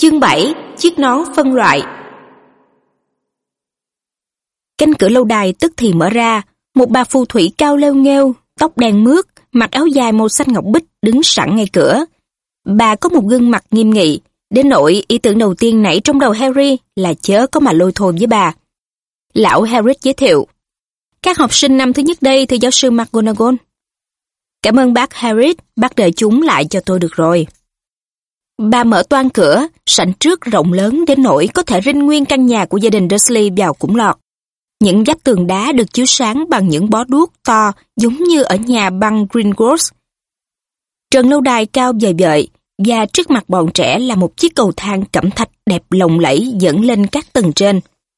Chương 7. Chiếc nón phân loại. Cánh cửa lâu đài tức thì mở ra, một bà phù thủy cao lêu nghêu, tóc đen mướt, mặc áo dài màu xanh ngọc bích đứng sẵn ngay cửa. Bà có một gương mặt nghiêm nghị, đến nỗi ý tưởng đầu tiên nảy trong đầu Harry là chớ có mà lôi thôi với bà. Lão Hagrid giới thiệu: "Các học sinh năm thứ nhất đây thưa giáo sư McGonagall." "Cảm ơn bác Hagrid, bác đợi chúng lại cho tôi được rồi." Bà mở toang cửa, sảnh trước rộng lớn đến nỗi có thể rinh nguyên căn nhà của gia đình Dursley vào cũng lọt. Những vách tường đá được chiếu sáng bằng những bó đuốc to giống như ở nhà băng Gringotts. Trần lâu đài cao vời vợi và trước mặt bọn trẻ là một chiếc cầu thang cẩm thạch đẹp lộng lẫy dẫn lên các tầng trên.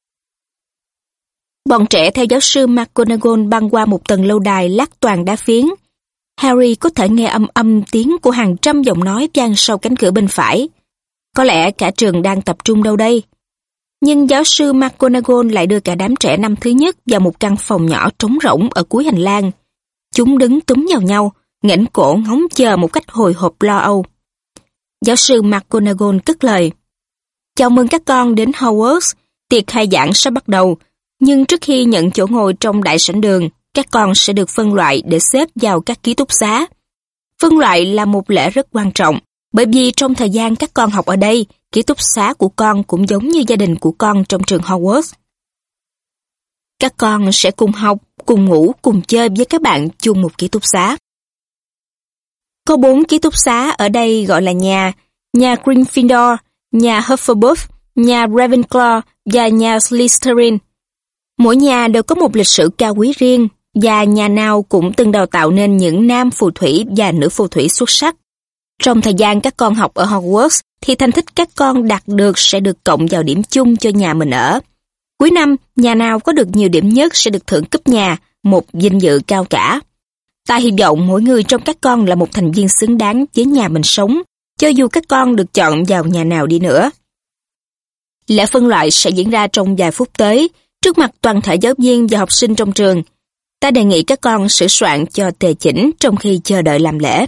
Bọn trẻ theo giáo sư McGonagall băng qua một tầng lâu đài lát toàn đá phiến. Harry có thể nghe âm âm tiếng của hàng trăm giọng nói vang sau cánh cửa bên phải. Có lẽ cả trường đang tập trung đâu đây. Nhưng giáo sư McGonagall lại đưa cả đám trẻ năm thứ nhất vào một căn phòng nhỏ trống rỗng ở cuối hành lang. Chúng đứng túm vào nhau, nghển cổ ngóng chờ một cách hồi hộp lo âu. Giáo sư McGonagall cất lời: "Chào mừng các con đến Hogwarts, tiệc khai giảng sắp bắt đầu, nhưng trước khi nhận chỗ ngồi trong đại sảnh đường, các con sẽ được phân loại để xếp vào các ký túc xá. Phân loại là một lễ rất quan trọng, bởi vì trong thời gian các con học ở đây, ký túc xá của con cũng giống như gia đình của con trong trường Hogwarts. Các con sẽ cùng học, cùng ngủ, cùng chơi với các bạn chung một ký túc xá. Có 4 ký túc xá ở đây gọi là nhà Gryffindor, nhà Hufflepuff, nhà Ravenclaw và nhà Slytherin. Mỗi nhà đều có một lịch sử cao quý riêng, và nhà nào cũng từng đào tạo nên những nam phù thủy và nữ phù thủy xuất sắc. Trong thời gian các con học ở Hogwarts, thì thành tích các con đạt được sẽ được cộng vào điểm chung cho nhà mình ở. Cuối năm, nhà nào có được nhiều điểm nhất sẽ được thưởng cúp nhà, một vinh dự cao cả. Ta hy vọng mỗi người trong các con là một thành viên xứng đáng với nhà mình sống, cho dù các con được chọn vào nhà nào đi nữa." Lễ phân loại sẽ diễn ra trong vài phút tới, trước mặt toàn thể giáo viên và học sinh trong trường. Ta đề nghị các con sửa soạn cho tề chỉnh trong khi chờ đợi làm lễ.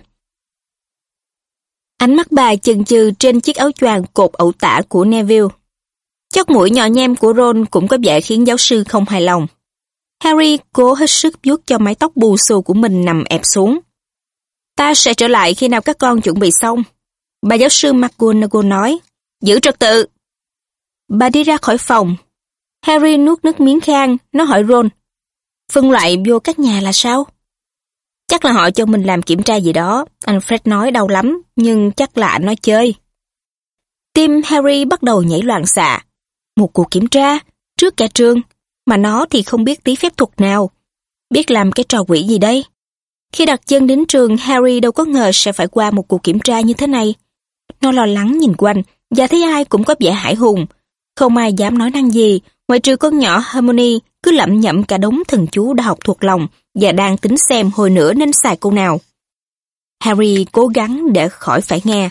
Ánh mắt bà chần chừ trên chiếc áo choàng cột ẩu tả của Neville. Chóp mũi nhỏ nhem của Ron cũng có vẻ khiến giáo sư không hài lòng. Harry cố hết sức vuốt cho mái tóc bù xù của mình nằm ẹp xuống. "Ta sẽ trở lại khi nào các con chuẩn bị xong," bà giáo sư McGonagall nói. "Giữ trật tự." Bà đi ra khỏi phòng. Harry nuốt nước miếng khan, nó hỏi Ron: "Phân loại vô các nhà là sao?" "Chắc là họ cho mình làm kiểm tra gì đó," anh Fred nói đau lắm, nhưng chắc là anh nói chơi. Tim Harry bắt đầu nhảy loạn xạ. Một cuộc kiểm tra, trước cả trường, mà nó thì không biết tí phép thuật nào. Biết làm cái trò quỷ gì đây? Khi đặt chân đến trường, Harry đâu có ngờ sẽ phải qua một cuộc kiểm tra như thế này. Nó lo lắng nhìn quanh, và thấy ai cũng có vẻ hãi hùng. Không ai dám nói năng gì, ngoại trừ con nhỏ Hermione cứ lẩm nhẩm cả đống thần chú đã học thuộc lòng và đang tính xem hồi nữa nên xài câu nào. Harry cố gắng để khỏi phải nghe.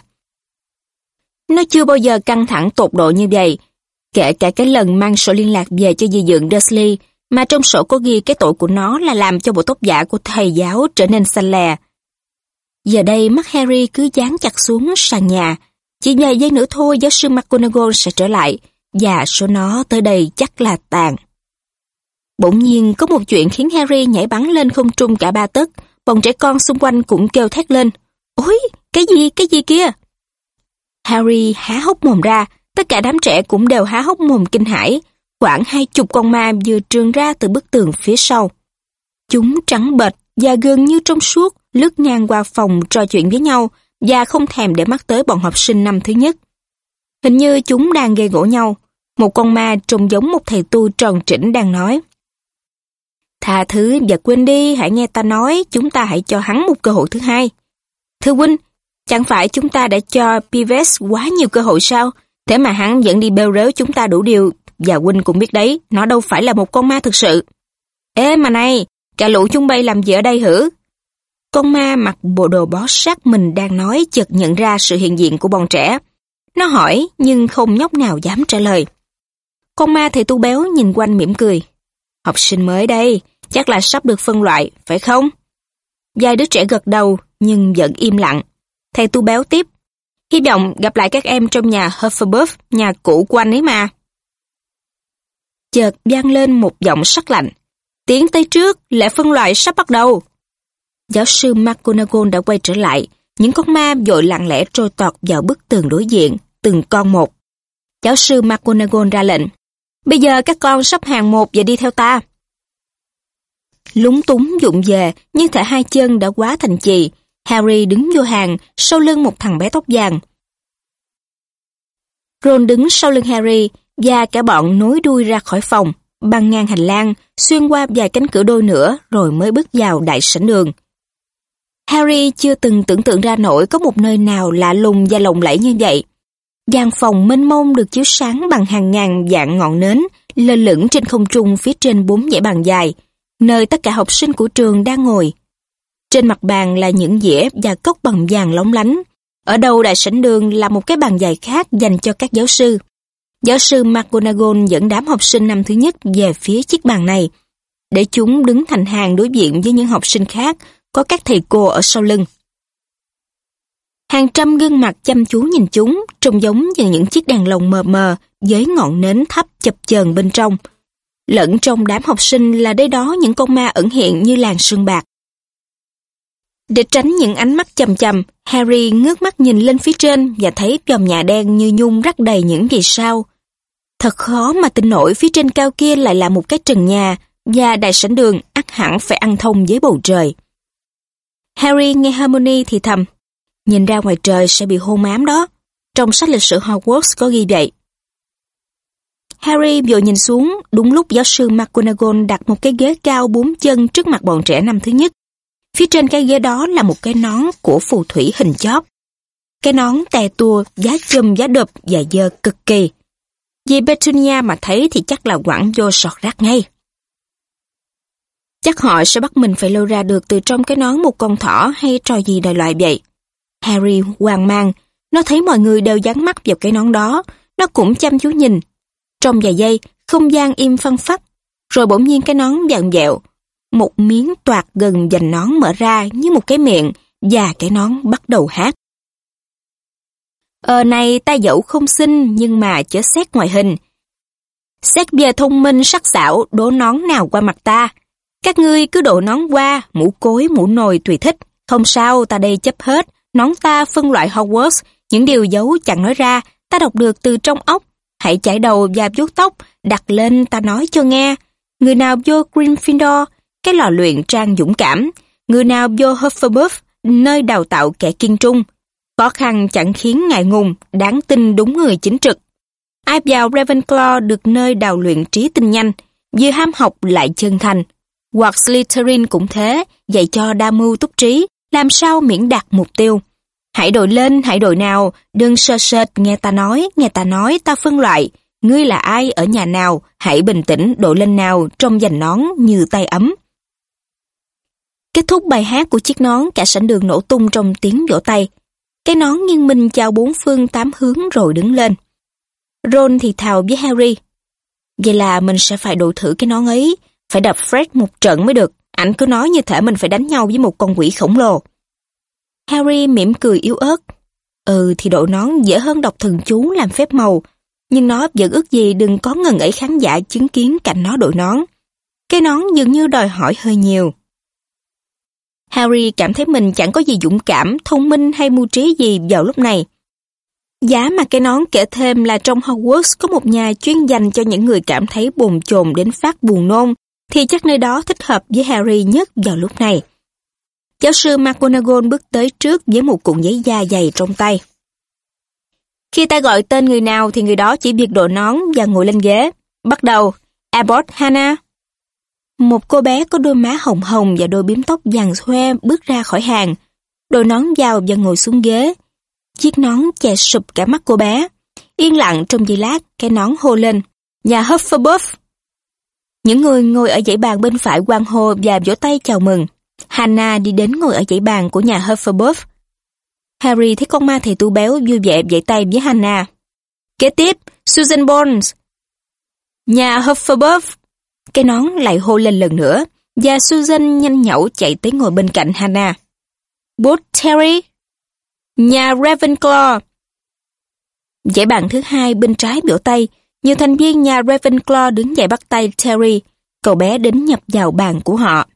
Nó chưa bao giờ căng thẳng tột độ như vậy, kể cả cái lần mang sổ liên lạc về cho dì dượng Dursley, mà trong sổ có ghi cái tội của nó là làm cho bộ tóc giả của thầy giáo trở nên xanh lè. Giờ đây mắt Harry cứ dán chặt xuống sàn nhà, chỉ vài giây nữa thôi giáo sư McGonagall sẽ trở lại, và số nó tới đây chắc là tàn. Bỗng nhiên có một chuyện khiến Harry nhảy bắn lên không trung cả 3 tấc, bọn trẻ con xung quanh cũng kêu thét lên: "Ôi, cái gì kia?" Harry há hốc mồm ra, tất cả đám trẻ cũng đều há hốc mồm kinh hãi. Khoảng 20 con ma vừa trườn ra từ bức tường phía sau. Chúng trắng bệch và gần như trong suốt, lướt ngang qua phòng trò chuyện với nhau và không thèm để mắt tới bọn học sinh năm thứ nhất. Hình như chúng đang gây gổ nhau. Một con ma trông giống một thầy tu tròn trĩnh đang nói: "Tha thứ và quên đi, hãy nghe ta nói, chúng ta hãy cho hắn một cơ hội thứ hai. Thưa huynh, chẳng phải chúng ta đã cho Peeves quá nhiều cơ hội sao? Thế mà hắn vẫn đi bêu rếu chúng ta đủ điều, và huynh cũng biết đấy, nó đâu phải là một con ma thực sự." "Ê mà này, cả lũ chúng bay làm gì ở đây hử?" Con ma mặc bộ đồ bó sát mình đang nói chợt nhận ra sự hiện diện của bọn trẻ. Nó hỏi nhưng không nhóc nào dám trả lời. Con ma thầy tu béo nhìn quanh mỉm cười. "Học sinh mới đây, chắc là sắp được phân loại, phải không?" Vài đứa trẻ gật đầu nhưng vẫn im lặng. Thầy tu béo tiếp: Hy vọng gặp lại các em trong nhà Hufflepuff, nhà cũ của anh ấy mà. Chợt vang lên một giọng sắc lạnh. Tiến tới trước, lễ phân loại sắp bắt đầu. Giáo sư McGonagall đã quay trở lại. Những con ma vội lặng lẽ trôi tọt vào bức tường đối diện, từng con một. Giáo sư McGonagall ra lệnh. Bây giờ các con sắp hàng một và đi theo ta. Lúng túng vụng về, nhưng thể hai chân đã quá thành chì. Harry đứng vô hàng, sau lưng một thằng bé tóc vàng. Ron đứng sau lưng Harry, và cả bọn nối đuôi ra khỏi phòng, băng ngang hành lang, xuyên qua vài cánh cửa đôi nữa, rồi mới bước vào đại sảnh đường. Harry chưa từng tưởng tượng ra nổi có một nơi nào lạ lùng và lộng lẫy như vậy. Gian phòng mênh mông được chiếu sáng bằng hàng ngàn vạn ngọn nến, lơ lửng trên không trung phía trên 4 dãy bàn dài, nơi tất cả học sinh của trường đang ngồi. Trên mặt bàn là những dĩa và cốc bằng vàng lóng lánh. Ở đầu đại sảnh đường là một cái bàn dài khác dành cho các giáo sư. Giáo sư McGonagall dẫn đám học sinh năm thứ nhất về phía chiếc bàn này, để chúng đứng thành hàng đối diện với những học sinh khác, có các thầy cô ở sau lưng. Hàng trăm gương mặt chăm chú nhìn chúng, trông giống như những chiếc đèn lồng mờ mờ với ngọn nến thấp chập chờn bên trong. Lẫn trong đám học sinh là đây đó những con ma ẩn hiện như làn sương bạc. Để tránh những ánh mắt chằm chằm, Harry ngước mắt nhìn lên phía trên và thấy vòm nhà đen như nhung rắc đầy những vì sao. Thật khó mà tin nổi phía trên cao kia lại là một cái trần nhà, và đại sảnh đường ắt hẳn phải ăn thông với bầu trời. Harry nghe Hermione thì thầm, nhìn ra ngoài trời sẽ bị hôn ám đó. Trong sách lịch sử Hogwarts có ghi vậy. Harry vội nhìn xuống, đúng lúc giáo sư McGonagall đặt một cái ghế cao 4 chân trước mặt bọn trẻ năm thứ nhất. Phía trên cái ghế đó là một cái nón của phù thủy hình chóp. Cái nón tè tua, giá chùm, giá đập và dơ cực kỳ. Vì Petunia mà thấy thì chắc là quẳng vô sọt rác ngay. Chắc họ sẽ bắt mình phải lôi ra được từ trong cái nón một con thỏ hay trò gì đại loại vậy. Harry hoang mang, nó thấy mọi người đều dán mắt vào cái nón đó, nó cũng chăm chú nhìn. Trong vài giây, không gian im phăng phắc, rồi bỗng nhiên cái nón vặn vẹo. Một miếng toạc gần vành nón mở ra như một cái miệng, và cái nón bắt đầu hát. Này ta dẫu không xinh nhưng mà chớ xét ngoại hình. Xét về thông minh sắc sảo, đổ nón nào qua mặt ta. Các ngươi cứ đổ nón qua, mũ cối, mũ nồi tùy thích. Không sao, ta đây chấp hết. Nón ta phân loại Hogwarts, những điều giấu chẳng nói ra, ta đọc được từ trong óc. Hãy chải đầu và vuốt tóc, đặt lên ta nói cho nghe. Người nào vô Gryffindor, cái lò luyện trang dũng cảm. Người nào vô Hufflepuff, nơi đào tạo kẻ kiên trung. Khó khăn chẳng khiến ngại ngùng, đáng tin đúng người chính trực. Ai vào Ravenclaw được nơi đào luyện trí tinh nhanh, vừa ham học lại chân thành. Hoặc Slytherin cũng thế, dạy cho đa mưu túc trí, làm sao miễn đạt mục tiêu. Hãy đội lên, hãy đội nào, đừng sơ sệt, nghe ta nói, ta phân loại. Ngươi là ai, ở nhà nào, hãy bình tĩnh, đội lên nào, trong giành nón như tay ấm. Kết thúc bài hát của chiếc nón, cả sảnh đường nổ tung trong tiếng vỗ tay. Cái nón nghiêng mình chào bốn phương tám hướng rồi đứng lên. Ron thì thào với Harry. Vậy là mình sẽ phải đội thử cái nón ấy, phải đập Fred một trận mới được. Ảnh cứ nói như thể mình phải đánh nhau với một con quỷ khổng lồ. Harry mỉm cười yếu ớt. Thì đội nón dễ hơn đọc thần chú làm phép màu, nhưng nó vẫn ước gì đừng có ngần ấy khán giả chứng kiến cảnh nó đội nón. Cái nón dường như đòi hỏi hơi nhiều. Harry cảm thấy mình chẳng có gì dũng cảm, thông minh hay mưu trí gì vào lúc này. Giá mà cái nón kể thêm là trong Hogwarts có một nhà chuyên dành cho những người cảm thấy bồn chồn đến phát buồn nôn, thì chắc nơi đó thích hợp với Harry nhất vào lúc này. Giáo sư McGonagall bước tới trước với một cuộn giấy da dày trong tay. Khi ta gọi tên người nào thì người đó chỉ việc đội nón và ngồi lên ghế. Bắt đầu, Abbott Hannah. Một cô bé có đôi má hồng hồng và đôi bím tóc vàng hoe bước ra khỏi hàng, đội nón vào và ngồi xuống ghế. Chiếc nón che sụp cả mắt cô bé. Yên lặng trong giây lát, cái nón hô lên, nhà Hufflepuff. Những người ngồi ở dãy bàn bên phải hoan hô và vỗ tay chào mừng. Hannah đi đến ngồi ở dãy bàn của nhà Hufflepuff. Harry thấy con ma thầy tu béo vui vẻ vẫy tay với Hannah. Kế tiếp, Susan Bones. Nhà Hufflepuff. Cái nón lại hô lên lần nữa, và Susan nhanh nhẩu chạy tới ngồi bên cạnh Hannah. Booth Terry. Nhà Ravenclaw. Dãy bàn thứ hai bên trái vỗ tay, nhiều thành viên nhà Ravenclaw đứng dậy bắt tay Terry, cậu bé đến nhập vào bàn của họ.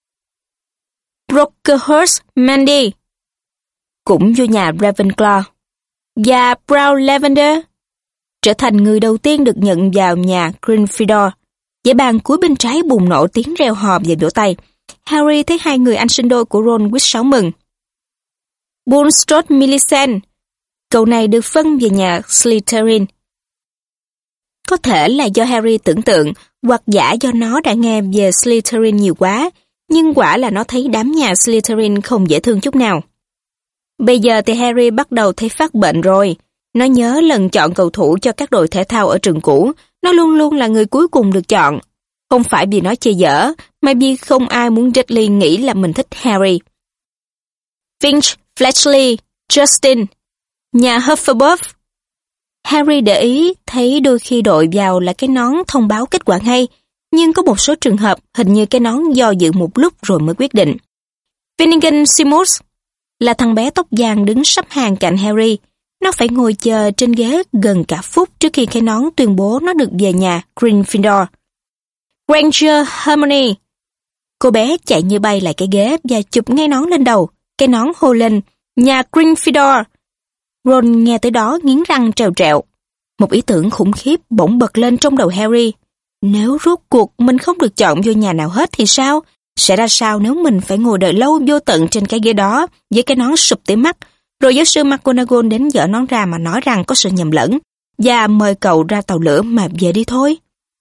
Brocklehurst Mandy cũng vô nhà Ravenclaw, và Brown Lavender trở thành người đầu tiên được nhận vào nhà Gryffindor. Dãy bàn cuối bên trái bùng nổ tiếng reo hò và vỗ tay. Harry thấy hai người anh sinh đôi của Ron quýt sáo mừng. Bulstrode Millicent, cậu này được phân về nhà Slytherin. Có thể là do Harry tưởng tượng, hoặc giả do nó đã nghe về Slytherin nhiều quá, nhưng quả là nó thấy đám nhà Slytherin không dễ thương chút nào. Bây giờ thì Harry bắt đầu thấy phát bệnh rồi. Nó nhớ lần chọn cầu thủ cho các đội thể thao ở trường cũ, nó luôn luôn là người cuối cùng được chọn. Không phải vì nó chơi dở, mà vì không ai muốn Dudley nghĩ là mình thích Harry. Finch, Fletchley, Justin, nhà Hufflepuff. Harry để ý thấy đôi khi đội vào là cái nón thông báo kết quả ngay, nhưng có một số trường hợp hình như cái nón do dự một lúc rồi mới quyết định. Finnegan Seamus là thằng bé tóc vàng đứng sắp hàng cạnh Harry. Nó phải ngồi chờ trên ghế gần cả phút trước khi cái nón tuyên bố nó được về nhà Gryffindor. Granger Hermione. Cô bé chạy như bay lại cái ghế và chụp ngay nón lên đầu. Cái nón hô lên, nhà Gryffindor. Ron nghe tới đó nghiến răng trèo trẹo. Một ý tưởng khủng khiếp bỗng bật lên trong đầu Harry. Nếu rốt cuộc mình không được chọn vô nhà nào hết thì sao? Sẽ ra sao nếu mình phải ngồi đợi lâu vô tận trên cái ghế đó với cái nón sụp tới mắt, rồi giáo sư McGonagall đến dỡ nón ra mà nói rằng có sự nhầm lẫn và mời cậu ra tàu lửa mà về đi thôi.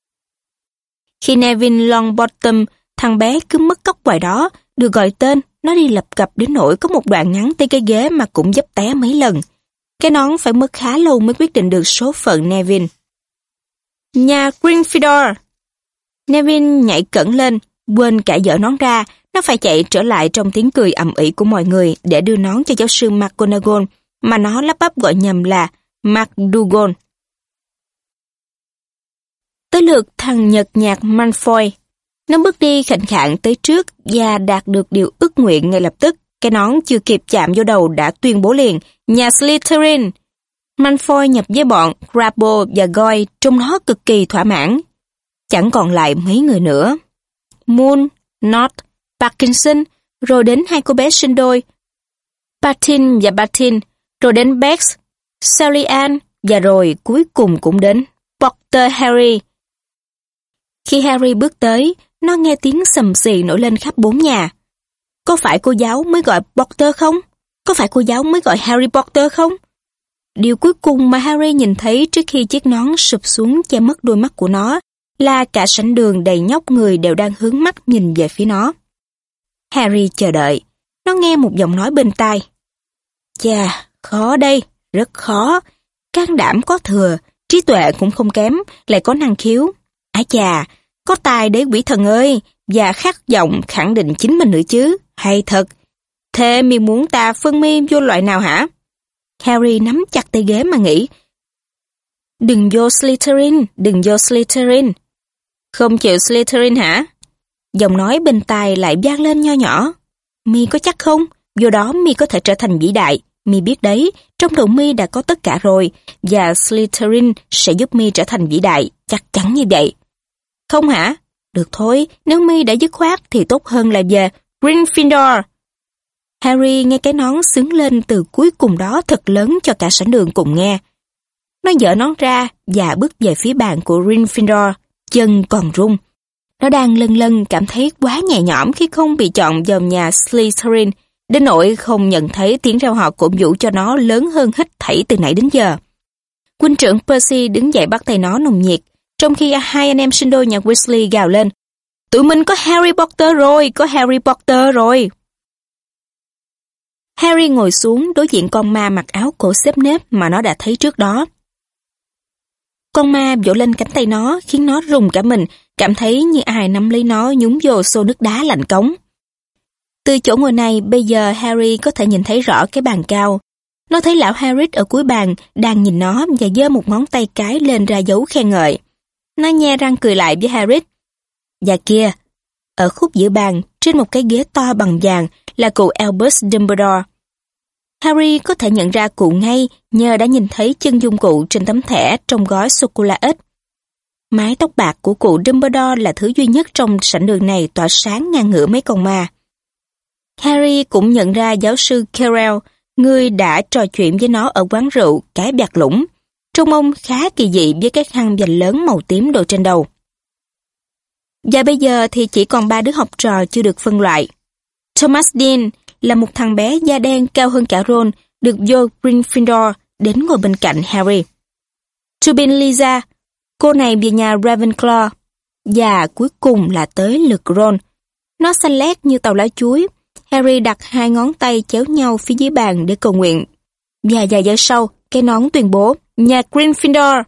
Khi Neville Longbottom, thằng bé cứ mất cốc ngoài đó, được gọi tên, nó đi lập cập đến nỗi có một đoạn ngắn tới cái ghế mà cũng dấp té mấy lần. Cái nón phải mất khá lâu mới quyết định được số phận Neville. Nhà Gryffindor. Neville nhảy cẫng lên, quên cả dỡ nón ra, nó phải chạy trở lại trong tiếng cười ầm ĩ của mọi người để đưa nón cho giáo sư McGonagall, mà nó lắp bắp gọi nhầm là McDougal. Tới lượt thằng nhợt nhạt Malfoy. Nó bước đi khệnh khạng tới trước và đạt được điều ước nguyện ngay lập tức. Cái nón chưa kịp chạm vô đầu đã tuyên bố liền, nhà Slytherin. Malfoy nhập với bọn Crabbe và Goyle, trông nó cực kỳ thỏa mãn. Chẳng còn lại mấy người nữa. Moon, Nott, Parkinson, rồi đến hai cô bé sinh đôi, Patin và Patin, rồi đến Bex, Sally Ann, và rồi cuối cùng cũng đến Potter Harry. Khi Harry bước tới, nó nghe tiếng xầm xì nổi lên khắp bốn nhà. Có phải cô giáo mới gọi Potter không? Có phải cô giáo mới gọi Harry Potter không? Điều cuối cùng mà Harry nhìn thấy trước khi chiếc nón sụp xuống che mất đôi mắt của nó là cả sảnh đường đầy nhóc người đều đang hướng mắt nhìn về phía nó. Harry chờ đợi. Nó nghe một giọng nói bên tai. Chà, khó đây, rất khó. Can đảm có thừa, trí tuệ cũng không kém, lại có năng khiếu. Ái chà, có tài đấy quỷ thần ơi, và khát vọng khẳng định chính mình nữa chứ, hay thật. Thế mi muốn ta phân mi vô loại nào hả? Harry nắm chặt tay ghế mà nghĩ. Đừng vô Slytherin, đừng vô Slytherin. Không chịu Slytherin hả? Giọng nói bên tai lại vang lên nho nhỏ. Mi có chắc không? Vô đó mi có thể trở thành vĩ đại. Mi biết đấy, trong đầu mi đã có tất cả rồi, và Slytherin sẽ giúp mi trở thành vĩ đại, chắc chắn như vậy. Không hả? Được thôi, nếu mi đã dứt khoát thì tốt hơn là về Gryffindor. Harry nghe cái nón xứng lên từ cuối cùng đó thật lớn cho cả sảnh đường cùng nghe. Nó giở nón ra và bước về phía bàn của Gryffindor, chân còn run. Nó đang lân lân cảm thấy quá nhẹ nhõm khi không bị chọn vào nhà Slytherin, đến nỗi không nhận thấy tiếng reo hò cổ vũ cho nó lớn hơn hết thảy từ nãy đến giờ. Huynh trưởng Percy đứng dậy bắt tay nó nồng nhiệt, trong khi hai anh em sinh đôi nhà Weasley gào lên. Tụi mình có Harry Potter rồi, có Harry Potter rồi. Harry ngồi xuống đối diện con ma mặc áo cổ xếp nếp mà nó đã thấy trước đó. Con ma vỗ lên cánh tay nó khiến nó rùng cả mình, cảm thấy như ai nắm lấy nó nhúng vô xô nước đá lạnh cống. Từ chỗ ngồi này bây giờ Harry có thể nhìn thấy rõ cái bàn cao. Nó thấy lão Hagrid ở cuối bàn đang nhìn nó và giơ một ngón tay cái lên ra dấu khen ngợi. Nó nhe răng cười lại với Hagrid. Và kia, ở khúc giữa bàn trên một cái ghế to bằng vàng là cụ Albus Dumbledore. Harry có thể nhận ra cụ ngay nhờ đã nhìn thấy chân dung cụ trên tấm thẻ trong gói sô-cô-la ếch. Mái tóc bạc của cụ Dumbledore là thứ duy nhất trong sảnh đường này tỏa sáng ngang ngửa mấy con ma. Harry cũng nhận ra giáo sư Quirrell, người đã trò chuyện với nó ở quán rượu Cái Bạc Lũng. Trông ông khá kỳ dị với cái khăn vành lớn màu tím đội trên đầu. Và bây giờ thì chỉ còn 3 đứa học trò chưa được phân loại. Thomas Dean là một thằng bé da đen cao hơn cả Ron, được vô Gryffindor đến ngồi bên cạnh Harry. Tubin Lisa, cô này về nhà Ravenclaw. Và cuối cùng là tới lượt Ron. Nó xanh lét như tàu lá chuối. Harry đặt 2 ngón tay chéo nhau phía dưới bàn để cầu nguyện. Và vài giây sau, cái nón tuyên bố, nhà Gryffindor.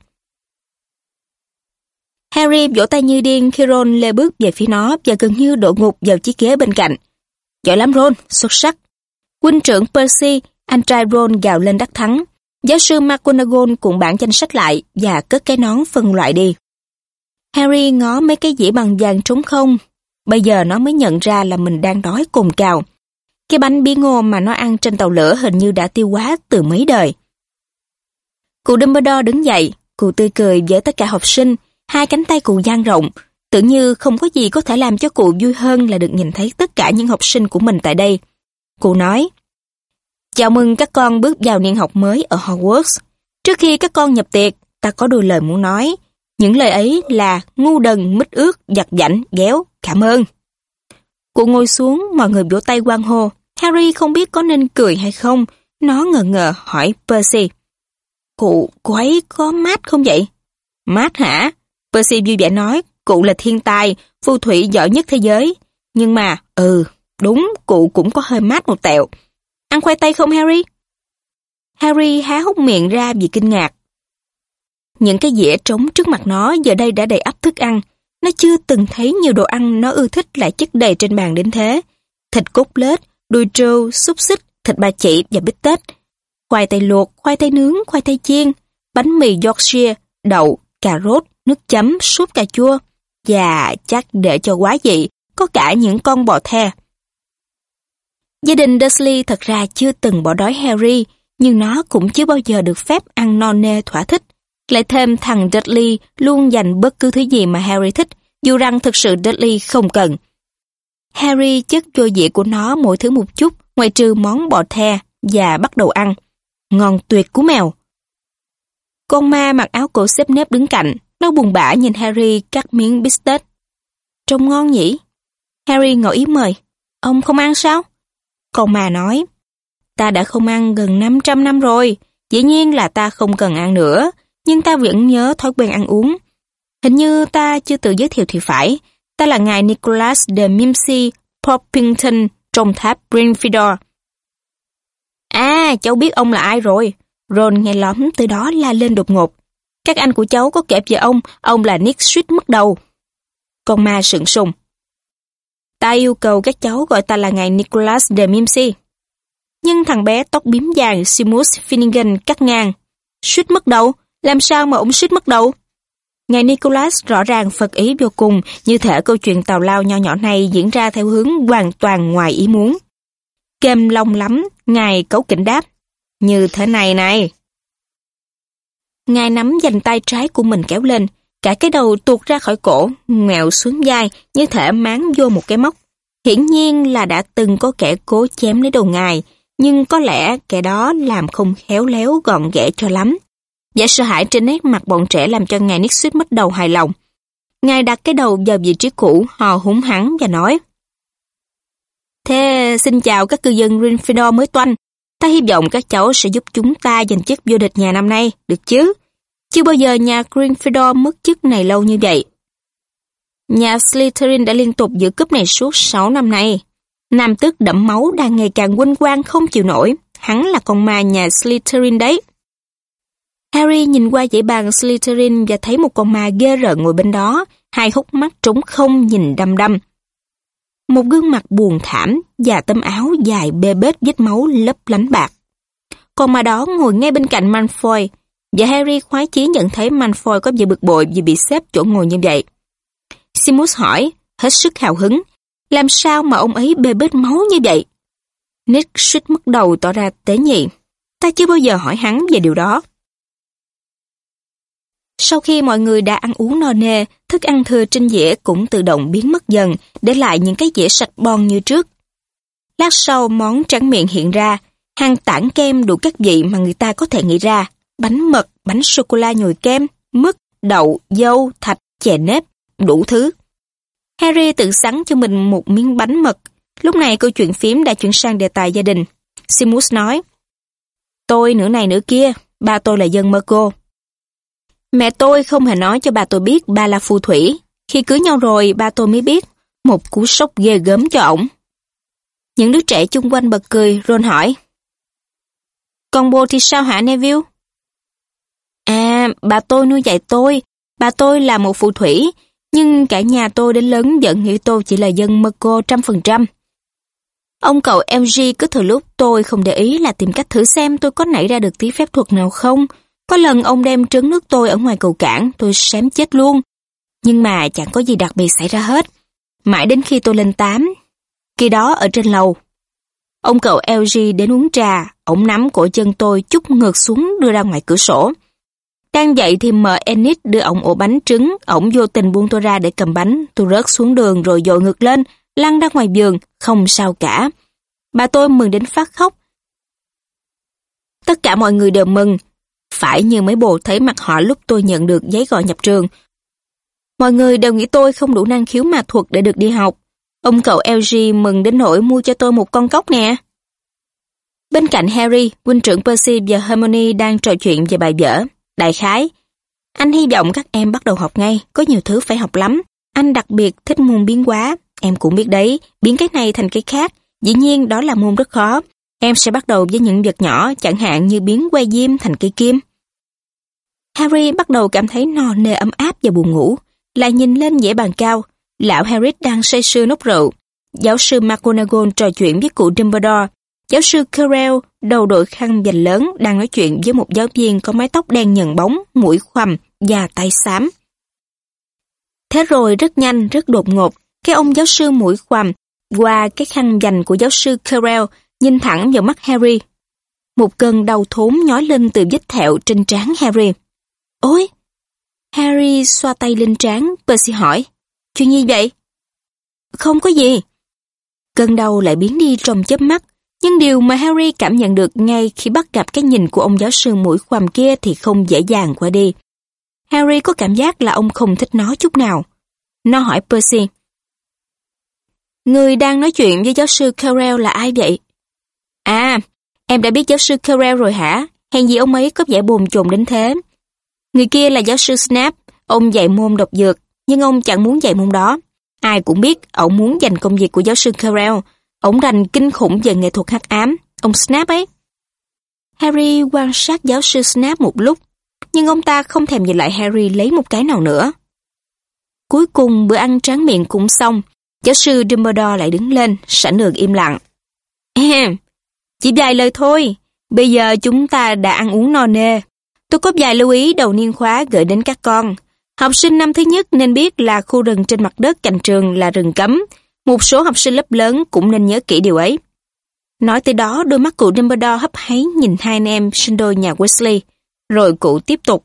Harry vỗ tay như điên khi Ron lê bước về phía nó và gần như đổ ngục vào chiếc ghế bên cạnh. Giỏi lắm Ron, xuất sắc. Huynh trưởng Percy, anh trai Ron gào lên đắc thắng. Giáo sư McGonagall cùng bản danh sách lại và cất cái nón phân loại đi. Harry ngó mấy cái dĩa bằng vàng trống không. Bây giờ nó mới nhận ra là mình đang đói cồn cào. Cái bánh bí ngô mà nó ăn trên tàu lửa hình như đã tiêu hóa từ mấy đời. Cụ Dumbledore đứng dậy, cụ tươi cười với tất cả học sinh, 2 cánh tay cụ dang rộng, tưởng như không có gì có thể làm cho cụ vui hơn là được nhìn thấy tất cả những học sinh của mình tại đây. Cụ nói, chào mừng các con bước vào niên học mới ở Hogwarts. Trước khi các con nhập tiệc, ta có đôi lời muốn nói. Những lời ấy là ngu đần, mít ướt, giặt giảnh, géo, cảm ơn. Cụ ngồi xuống, mọi người vỗ tay hoan hô. Harry không biết có nên cười hay không. Nó ngờ ngờ hỏi Percy. Cụ ấy có mát không vậy? Mát hả? Percy vui vẻ nói, cụ là thiên tài, phù thủy giỏi nhất thế giới. Nhưng mà, đúng, cụ cũng có hơi mát một tẹo. Ăn khoai tây không Harry? Harry há hốc miệng ra vì kinh ngạc. Những cái dĩa trống trước mặt nó giờ đây đã đầy ắp thức ăn. Nó chưa từng thấy nhiều đồ ăn nó ưa thích lại chất đầy trên bàn đến thế. Thịt cốt lết, đùi trâu, xúc xích, thịt ba chỉ và bít tết. Khoai tây luộc, khoai tây nướng, khoai tây chiên, bánh mì Yorkshire, đậu, cà rốt, nước chấm, súp cà chua. Và chắc để cho quá dị, có cả những con bò the. Gia đình Dursley thật ra chưa từng bỏ đói Harry, nhưng nó cũng chưa bao giờ được phép ăn no nê thỏa thích. Lại thêm thằng Dudley luôn dành bất cứ thứ gì mà Harry thích, dù rằng thực sự Dudley không cần. Harry chất vô dĩa của nó mỗi thứ một chút, ngoại trừ món bò the, và bắt đầu ăn. Ngon tuyệt của mèo. Con ma mặc áo cổ xếp nếp đứng cạnh, nó buồn bã nhìn Harry cắt miếng bít tết. Trông ngon nhỉ? Harry ngỏ ý mời. Ông không ăn sao? Con ma nói, ta đã không ăn gần 500 năm rồi, dĩ nhiên là ta không cần ăn nữa, nhưng ta vẫn nhớ thói quen ăn uống. Hình như ta chưa tự giới thiệu thì phải, ta là ngài Nicholas de Mimsy Poppington trong tháp Gryffindor. À, cháu biết ông là ai rồi. Ron nghe lóm từ đó la lên đột ngột. Các anh của cháu có kể về ông là Nick suýt mất đầu. Con ma sững sùng. Ta yêu cầu các cháu gọi ta là ngài Nicholas de Mimsy. Nhưng thằng bé tóc bím vàng Seamus Finnegan cắt ngang. Suýt mất đầu? Làm sao mà ông suýt mất đầu? Ngài Nicholas rõ ràng phật ý vô cùng, như thể câu chuyện tào lao nho nhỏ này diễn ra theo hướng hoàn toàn ngoài ý muốn. Kềm lòng lắm, ngài cấu kỉnh đáp. Như thế này này. Ngài nắm dành tay trái của mình kéo lên, cả cái đầu tuột ra khỏi cổ, ngoẹo xuống vai, như thể máng vô một cái móc. Hiển nhiên là đã từng có kẻ cố chém lấy đầu ngài, nhưng có lẽ kẻ đó làm không khéo léo gọn ghẽ cho lắm. Vẻ sợ hãi trên nét mặt bọn trẻ làm cho ngài Nick suýt mất đầu hài lòng. Ngài đặt cái đầu vào vị trí cũ, hò húng hắng và nói: Thế xin chào các cư dân Gryffindor mới toanh. Ta hy vọng các cháu sẽ giúp chúng ta giành chức vô địch nhà năm nay, được chứ? Chưa bao giờ nhà Gryffindor mất chức này lâu như vậy. Nhà Slytherin đã liên tục giữ cúp này suốt 6 năm nay. Nam tước đẫm máu đang ngày càng vinh quang không chịu nổi. Hắn là con ma nhà Slytherin đấy. Harry nhìn qua dãy bàn Slytherin và thấy một con ma ghê rợn ngồi bên đó, 2 hốc mắt trống không nhìn đăm đăm. Một gương mặt buồn thảm và tấm áo dài bê bết vết máu lấp lánh bạc. Con ma đó ngồi ngay bên cạnh Malfoy, và Harry khoái chí nhận thấy Malfoy có vẻ bực bội vì bị xếp chỗ ngồi như vậy. Seamus hỏi, hết sức hào hứng, làm sao mà ông ấy bê bết máu như vậy? Nick suýt mất đầu tỏ ra tế nhị. Ta chưa bao giờ hỏi hắn về điều đó. Sau khi mọi người đã ăn uống no nê, thức ăn thừa trên dĩa cũng tự động biến mất dần, để lại những cái dĩa sạch bon như trước. Lát sau món tráng miệng hiện ra, hàng tảng kem đủ các vị mà người ta có thể nghĩ ra. Bánh mật, bánh sô-cô-la nhồi kem, mứt, đậu, dâu, thạch, chè nếp, đủ thứ. Harry tự sắn cho mình một miếng bánh mật. Lúc này câu chuyện phím đã chuyển sang đề tài gia đình. Seamus nói, tôi nửa này nửa kia, ba tôi là dân Merco. Mẹ tôi không hề nói cho ba tôi biết ba là phù thủy. Khi cưới nhau rồi, ba tôi mới biết. Một cú sốc ghê gớm cho ổng. Những đứa trẻ chung quanh bật cười, Ron hỏi, còn bồ thì sao hả Neville? À, bà tôi nuôi dạy tôi. Bà tôi là một phù thủy, nhưng cả nhà tôi đến lớn vẫn nghĩ tôi chỉ là dân Merco 100%. Ông cậu LG cứ thừa lúc tôi không để ý là tìm cách thử xem tôi có nảy ra được tí phép thuật nào không. Có lần ông đem trứng nước tôi ở ngoài cầu cảng, tôi xém chết luôn. Nhưng mà chẳng có gì đặc biệt xảy ra hết. Mãi đến khi tôi lên 8, khi đó ở trên lầu. Ông cậu LG đến uống trà, ổng nắm cổ chân tôi chúc ngược xuống đưa ra ngoài cửa sổ. Đang dậy thì mợ Enid đưa ổng ổ bánh trứng, ổng vô tình buông tôi ra để cầm bánh, tôi rớt xuống đường rồi dội ngược lên, lăn ra ngoài giường, không sao cả. Bà tôi mừng đến phát khóc. Tất cả mọi người đều mừng, phải như mấy bồ thấy mặt họ lúc tôi nhận được giấy gọi nhập trường. Mọi người đều nghĩ tôi không đủ năng khiếu ma thuật để được đi học. Ông cậu LG mừng đến nỗi mua cho tôi một con cóc nè. Bên cạnh Harry, huynh trưởng Percy và Hermione đang trò chuyện về bài vở. Đại khái, anh hy vọng các em bắt đầu học ngay, có nhiều thứ phải học lắm. Anh đặc biệt thích môn biến hóa, em cũng biết đấy, biến cái này thành cái khác. Dĩ nhiên đó là môn rất khó. Em sẽ bắt đầu với những vật nhỏ, chẳng hạn như biến que diêm thành cây kim. Harry bắt đầu cảm thấy no nê ấm áp và buồn ngủ. Lại nhìn lên dãy bàn cao, lão Harry đang say sưa nốc rượu. Giáo sư McGonagall trò chuyện với cụ Dumbledore. Giáo sư Quirrell đầu đội khăn vành lớn đang nói chuyện với một giáo viên có mái tóc đen nhần bóng, mũi khoằm và tay xám. Thế rồi rất nhanh, rất đột ngột, cái ông giáo sư mũi khoằm qua cái khăn vành của giáo sư Quirrell nhìn thẳng vào mắt Harry. Một cơn đau thốn nhói lên từ vết thẹo trên trán Harry. Ôi! Harry xoa tay lên trán, Percy hỏi, chuyện gì vậy? Không có gì. Cơn đau lại biến đi trong chớp mắt, nhưng điều mà Harry cảm nhận được ngay khi bắt gặp cái nhìn của ông giáo sư mũi khoằm kia thì không dễ dàng qua đi. Harry có cảm giác là ông không thích nó chút nào. Nó hỏi Percy, người đang nói chuyện với giáo sư Quirrell là ai vậy? À, em đã biết giáo sư Quirrell rồi hả? Hèn gì ông ấy có vẻ bồn chồn đến thế. Người kia là giáo sư Snape, ông dạy môn độc dược, nhưng ông chẳng muốn dạy môn đó. Ai cũng biết, ông muốn giành công việc của giáo sư Quirrell. Ông rành kinh khủng về nghệ thuật hắc ám, ông Snape ấy. Harry quan sát giáo sư Snape một lúc, nhưng ông ta không thèm nhìn lại Harry lấy một cái nào nữa. Cuối cùng bữa ăn tráng miệng cũng xong, giáo sư Dumbledore lại đứng lên, sẵn đường im lặng. Chỉ vài lời thôi, bây giờ chúng ta đã ăn uống no nê. Tôi có vài lưu ý đầu niên khóa gửi đến các con. Học sinh năm thứ nhất nên biết là khu rừng trên mặt đất cạnh trường là rừng cấm. Một số học sinh lớp lớn cũng nên nhớ kỹ điều ấy. Nói tới đó, đôi mắt cụ Dumbledore hấp háy nhìn hai anh em sinh đôi nhà Weasley. Rồi cụ tiếp tục.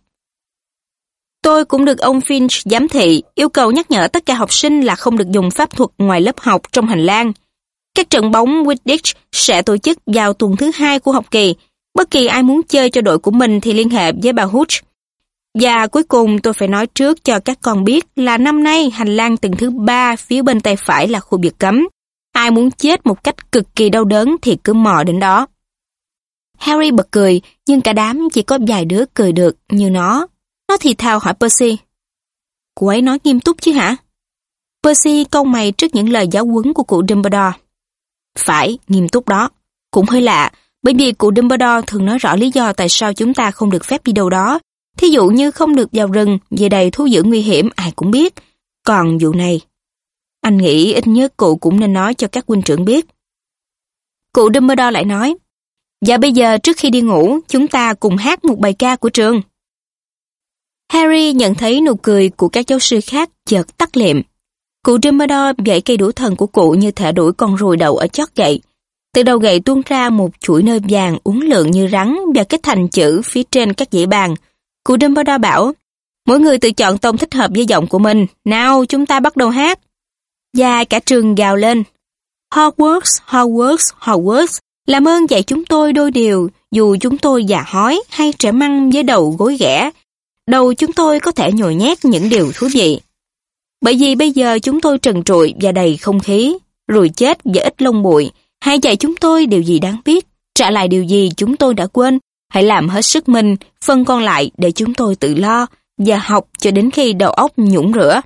Tôi cũng được ông Finch giám thị, yêu cầu nhắc nhở tất cả học sinh là không được dùng pháp thuật ngoài lớp học trong hành lang. Các trận bóng Quidditch sẽ tổ chức vào tuần thứ 2 của học kỳ. Bất kỳ ai muốn chơi cho đội của mình thì liên hệ với bà Hooch. Và cuối cùng tôi phải nói trước cho các con biết là năm nay hành lang tầng thứ 3 phía bên tay phải là khu vực cấm. Ai muốn chết một cách cực kỳ đau đớn thì cứ mò đến đó. Harry bật cười, nhưng cả đám chỉ có vài đứa cười được như nó. Nó thì thào hỏi Percy. Cô ấy nói nghiêm túc chứ hả? Percy cau mày trước những lời giáo huấn của cụ Dumbledore. Phải, nghiêm túc đó. Cũng hơi lạ, bởi vì cụ Dumbledore thường nói rõ lý do tại sao chúng ta không được phép đi đâu đó. Thí dụ như không được vào rừng, về đầy thú dữ nguy hiểm ai cũng biết. Còn vụ này, anh nghĩ ít nhất cụ cũng nên nói cho các huynh trưởng biết. Cụ Dumbledore lại nói, và bây giờ trước khi đi ngủ, chúng ta cùng hát một bài ca của trường. Harry nhận thấy nụ cười của các giáo sư khác chợt tắt lịm. Cụ Dumbledore gậy cây đũa thần của cụ như thể đuổi con ruồi đậu ở chót gậy. Từ đầu gậy tuôn ra một chuỗi nơ vàng uốn lượn như rắn và kết thành chữ phía trên các dãy bàn. Cụ Dumbledore bảo, mỗi người tự chọn tông thích hợp với giọng của mình. Nào, chúng ta bắt đầu hát. Và cả trường gào lên. Hogwarts, Hogwarts, Hogwarts, làm ơn dạy chúng tôi đôi điều, dù chúng tôi già hói hay trẻ măng với đầu gối ghẻ. Đầu chúng tôi có thể nhồi nhét những điều thú vị. Bởi vì bây giờ chúng tôi trần trụi và đầy không khí, ruồi chết và ít lông bụi. Hãy dạy chúng tôi điều gì đáng biết, trả lại điều gì chúng tôi đã quên. Hãy làm hết sức mình, phần còn lại để chúng tôi tự lo và học cho đến khi đầu óc nhũng rửa.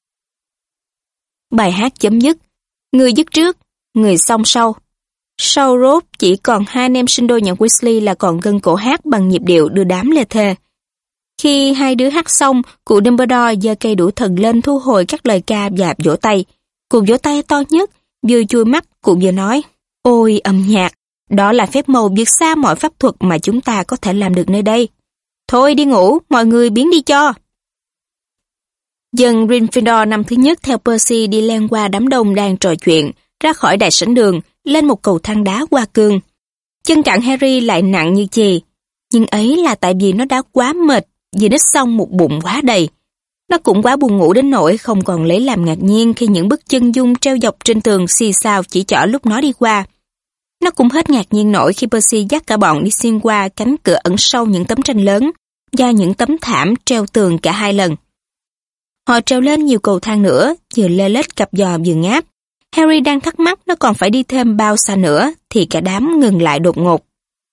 Bài hát chấm dứt. Người dứt trước, người xong sau. Sau rốt chỉ còn hai anh em sinh đôi nhà Weasley là còn gân cổ hát bằng nhịp điệu đưa đám lê thê. Khi hai đứa hát xong, cụ Dumbledore giơ cây đũa thần lên thu hồi các lời ca và vỗ tay. Cụ vỗ tay to nhất, vừa chui mắt, cụ vừa nói, ôi âm nhạc, đó là phép màu vượt xa mọi pháp thuật mà chúng ta có thể làm được nơi đây. Thôi đi ngủ, mọi người biến đi cho. Dần Gryffindor năm thứ nhất theo Percy đi len qua đám đông đang trò chuyện, ra khỏi đại sảnh đường, lên một cầu thang đá hoa cương. Chân cẳng Harry lại nặng như chì, nhưng ấy là tại vì nó đã quá mệt vì nít xong một bụng quá đầy. Nó cũng quá buồn ngủ đến nỗi không còn lấy làm ngạc nhiên khi những bức chân dung treo dọc trên tường xì xào chỉ trỏ lúc nó đi qua. Nó cũng hết ngạc nhiên nổi khi Percy dắt cả bọn đi xuyên qua cánh cửa ẩn sâu những tấm tranh lớn và những tấm thảm treo tường cả hai lần. Họ treo lên nhiều cầu thang nữa, vừa lê lết cặp giò vừa ngáp. Harry đang thắc mắc nó còn phải đi thêm bao xa nữa thì cả đám ngừng lại đột ngột.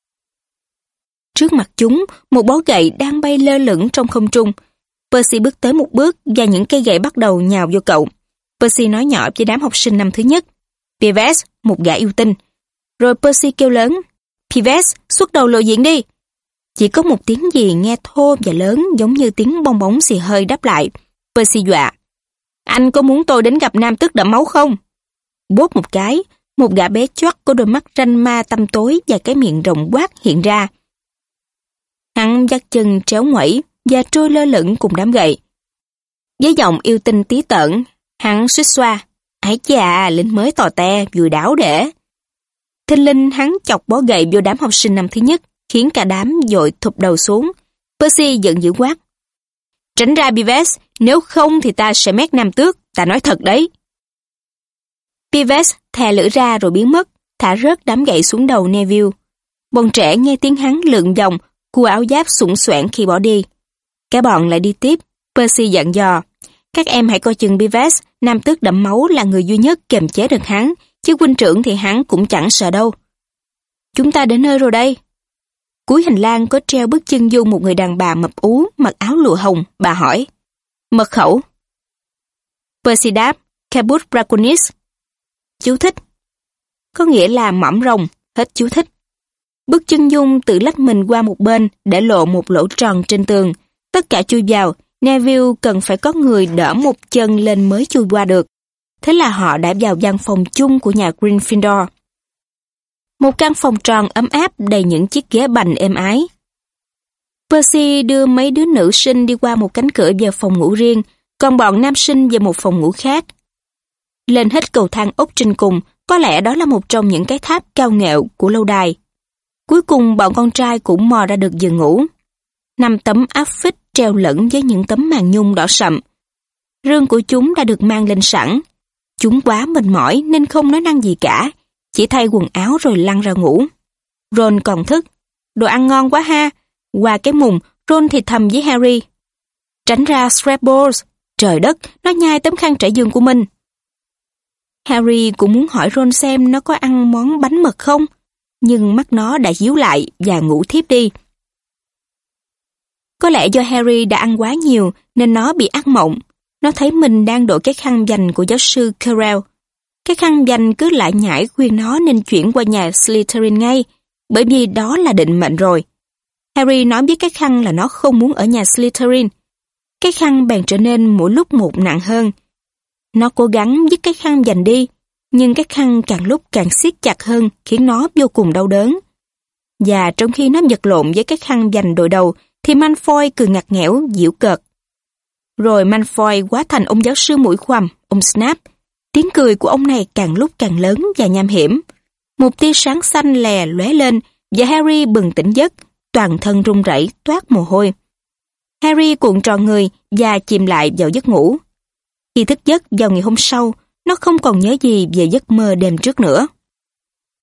Trước mặt chúng, một bó gậy đang bay lơ lửng trong không trung. Percy bước tới một bước và những cây gậy bắt đầu nhào vô cậu. Percy nói nhỏ với đám học sinh năm thứ nhất. Pives, một gã yêu tinh. Rồi Percy kêu lớn. Pives, xuất đầu lộ diện đi. Chỉ có một tiếng gì nghe thô và lớn giống như tiếng bong bóng xì hơi đáp lại. Percy dọa. Anh có muốn tôi đến gặp nam tước đẫm máu không? Bốp một cái, một gã bé choắt có đôi mắt ranh ma tăm tối và cái miệng rộng quát hiện ra. Hắn dắt chân tréo ngoẩy và trôi lơ lửng cùng đám gậy. Với giọng yêu tinh tí tởn, hắn suýt xoa. Ái chà, lính mới tò te, vừa đảo để. Thình lình hắn chọc bó gậy vô đám học sinh năm thứ nhất, khiến cả đám dội thụp đầu xuống. Percy giận dữ quát. Tránh ra Pives, nếu không thì ta sẽ mét nam tước, ta nói thật đấy. Pives thè lưỡi ra rồi biến mất, thả rớt đám gậy xuống đầu Neville. Bọn trẻ nghe tiếng hắn lượn vòng, cua áo giáp xũng xoảng khi bỏ đi. Cả bọn lại đi tiếp, Percy dặn dò. Các em hãy coi chừng Pives, nam tước đẫm máu là người duy nhất kiềm chế được hắn, chứ huynh trưởng thì hắn cũng chẳng sợ đâu. Chúng ta đến nơi rồi đây. Cuối hành lang có treo bức chân dung một người đàn bà mập ú, mặc áo lụa hồng, bà hỏi. Mật khẩu. Percy đáp, Caput Draconis. Chú thích. Có nghĩa là mõm rồng, hết chú thích. Bức chân dung tự lách mình qua một bên để lộ một lỗ tròn trên tường. Tất cả chui vào, Neville cần phải có người đỡ một chân lên mới chui qua được. Thế là họ đã vào văn phòng chung của nhà Gryffindor. Một căn phòng tròn ấm áp đầy những chiếc ghế bành êm ái. Percy đưa mấy đứa nữ sinh đi qua một cánh cửa vào phòng ngủ riêng, còn bọn nam sinh vào một phòng ngủ khác. Lên hết cầu thang ốc trên cùng, có lẽ đó là một trong những cái tháp cao nghệu của lâu đài. Cuối cùng bọn con trai cũng mò ra được giường ngủ. 5 tấm áp phích treo lẫn với những tấm màn nhung đỏ sậm. Rương của chúng đã được mang lên sẵn. Chúng quá mệt mỏi nên không nói năng gì cả, chỉ thay quần áo rồi lăn ra ngủ. Ron còn thức. Đồ ăn ngon quá ha. Qua cái mùng, Ron thì thầm với Harry. Tránh ra Scrabbles. Trời đất, nó nhai tấm khăn trải giường của mình. Harry cũng muốn hỏi Ron xem nó có ăn món bánh mật không, nhưng mắt nó đã díu lại và ngủ thiếp đi. Có lẽ do Harry đã ăn quá nhiều nên nó bị ác mộng. Nó thấy mình đang đội cái khăn vành của giáo sư Quirrell. Cái khăn vành cứ lại nhảy khuyên nó nên chuyển qua nhà Slytherin ngay, bởi vì đó là định mệnh rồi. Harry nói với cái khăn là nó không muốn ở nhà Slytherin. Cái khăn bèn trở nên mỗi lúc một nặng hơn. Nó cố gắng dứt cái khăn vành đi, nhưng cái khăn càng lúc càng siết chặt hơn khiến nó vô cùng đau đớn. Và trong khi nó vật lộn với cái khăn vành đội đầu, thì Malfoy cười ngặt nghẽo, giễu cợt. Rồi Malfoy hóa thành ông giáo sư mũi khoằm, ông Snape. Tiếng cười của ông này càng lúc càng lớn và nham hiểm. Một tia sáng xanh lè lóe lên và Harry bừng tỉnh giấc, toàn thân run rẩy toát mồ hôi. Harry cuộn tròn người và chìm lại vào giấc ngủ. Khi thức giấc vào ngày hôm sau, nó không còn nhớ gì về giấc mơ đêm trước nữa.